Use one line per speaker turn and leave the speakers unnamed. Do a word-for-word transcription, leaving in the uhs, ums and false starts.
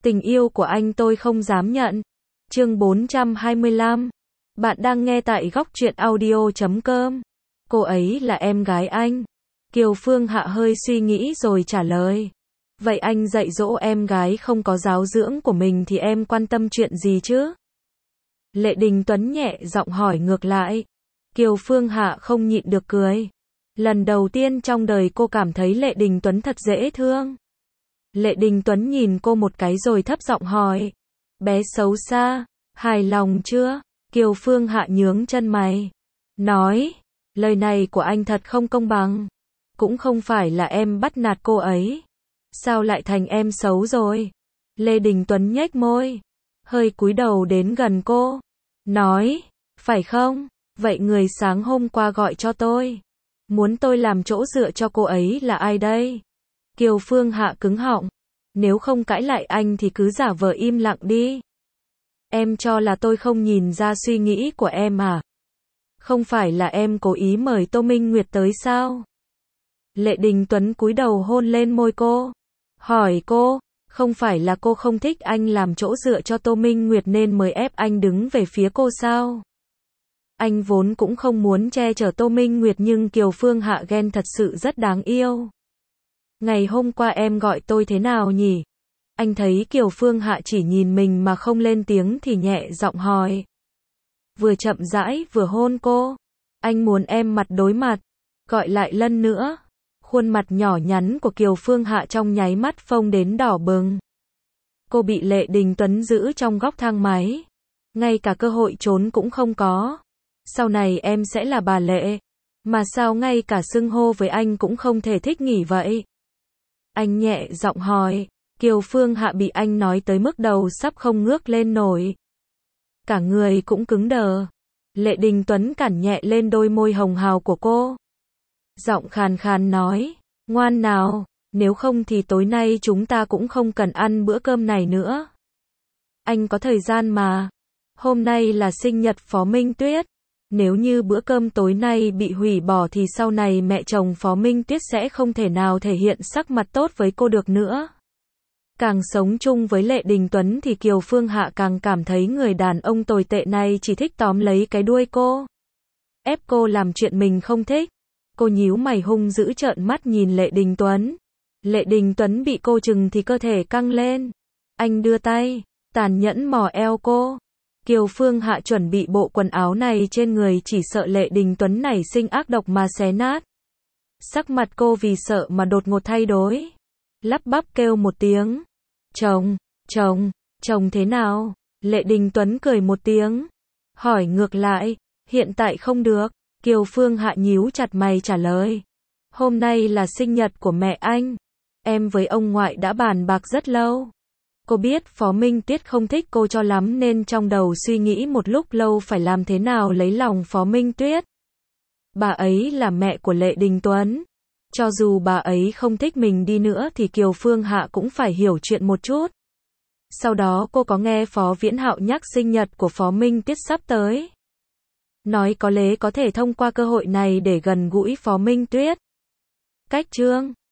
Tình yêu của anh tôi không dám nhận. Chương bốn trăm hai mươi lăm. Bạn đang nghe tại góc truyện audio chấm com. Cô ấy là em gái anh. Kiều Phương Hạ hơi suy nghĩ rồi trả lời. Vậy anh dạy dỗ em gái không có giáo dưỡng của mình thì em quan tâm chuyện gì chứ? Lệ Đình Tuấn nhẹ giọng hỏi ngược lại. Kiều Phương Hạ không nhịn được cười. Lần đầu tiên trong đời cô cảm thấy Lệ Đình Tuấn thật dễ thương. Lệ Đình Tuấn nhìn cô một cái rồi thấp giọng hỏi. Bé xấu xa, hài lòng chưa? Kiều Phương Hạ nhướng chân mày. Nói, lời này của anh thật không công bằng. Cũng không phải là em bắt nạt cô ấy. Sao lại thành em xấu rồi? Lê Đình Tuấn nhếch môi. Hơi cúi đầu đến gần cô. Nói, phải không? Vậy người sáng hôm qua gọi cho tôi. Muốn tôi làm chỗ dựa cho cô ấy là ai đây? Kiều Phương Hạ cứng họng. Nếu không cãi lại anh thì cứ giả vờ im lặng đi. Em cho là tôi không nhìn ra suy nghĩ của em à? Không phải là em cố ý mời Tô Minh Nguyệt tới sao? Lệ Đình Tuấn cúi đầu hôn lên môi cô. Hỏi cô, không phải là cô không thích anh làm chỗ dựa cho Tô Minh Nguyệt nên mới ép anh đứng về phía cô sao? Anh vốn cũng không muốn che chở Tô Minh Nguyệt nhưng Kiều Phương Hạ ghen thật sự rất đáng yêu. Ngày hôm qua em gọi tôi thế nào nhỉ? Anh thấy Kiều Phương Hạ chỉ nhìn mình mà không lên tiếng thì nhẹ giọng hỏi. Vừa chậm rãi vừa hôn cô. Anh muốn em mặt đối mặt. Gọi lại lần nữa. Khuôn mặt nhỏ nhắn của Kiều Phương Hạ trong nháy mắt phông đến đỏ bừng. Cô bị Lệ Đình Tuấn giữ trong góc thang máy. Ngay cả cơ hội trốn cũng không có. Sau này em sẽ là bà Lệ. Mà sao ngay cả xưng hô với anh cũng không thể thích nghỉ vậy? Anh nhẹ giọng hỏi. Kiều Phương Hạ bị anh nói tới mức đầu sắp không ngước lên nổi. Cả người cũng cứng đờ. Lệ Đình Tuấn cản nhẹ lên đôi môi hồng hào của cô. Giọng khàn khàn nói. Ngoan nào, nếu không thì tối nay chúng ta cũng không cần ăn bữa cơm này nữa. Anh có thời gian mà. Hôm nay là sinh nhật Phó Minh Tuyết. Nếu như bữa cơm tối nay bị hủy bỏ thì sau này mẹ chồng Phó Minh Tuyết sẽ không thể nào thể hiện sắc mặt tốt với cô được nữa. Càng sống chung với Lệ Đình Tuấn thì Kiều Phương Hạ càng cảm thấy người đàn ông tồi tệ này chỉ thích tóm lấy cái đuôi cô. Ép cô làm chuyện mình không thích. Cô nhíu mày hung dữ trợn mắt nhìn Lệ Đình Tuấn. Lệ Đình Tuấn bị cô chừng thì cơ thể căng lên. Anh đưa tay, tàn nhẫn mò eo cô. Kiều Phương Hạ chuẩn bị bộ quần áo này trên người chỉ sợ Lệ Đình Tuấn nảy sinh ác độc mà xé nát. Sắc mặt cô vì sợ mà đột ngột thay đổi. Lắp bắp kêu một tiếng. Chồng, chồng, chồng thế nào? Lệ Đình Tuấn cười một tiếng. Hỏi ngược lại, hiện tại không được. Kiều Phương Hạ nhíu chặt mày trả lời. Hôm nay là sinh nhật của mẹ anh. Em với ông ngoại đã bàn bạc rất lâu. Cô biết Phó Minh Tuyết không thích cô cho lắm nên trong đầu suy nghĩ một lúc lâu phải làm thế nào lấy lòng Phó Minh Tuyết. Bà ấy là mẹ của Lệ Đình Tuấn. Cho dù bà ấy không thích mình đi nữa thì Kiều Phương Hạ cũng phải hiểu chuyện một chút. Sau đó cô có nghe Phó Viễn Hạo nhắc sinh nhật của Phó Minh Tuyết sắp tới. Nói có lẽ có thể thông qua cơ hội này để gần gũi Phó Minh Tuyết. Cách chương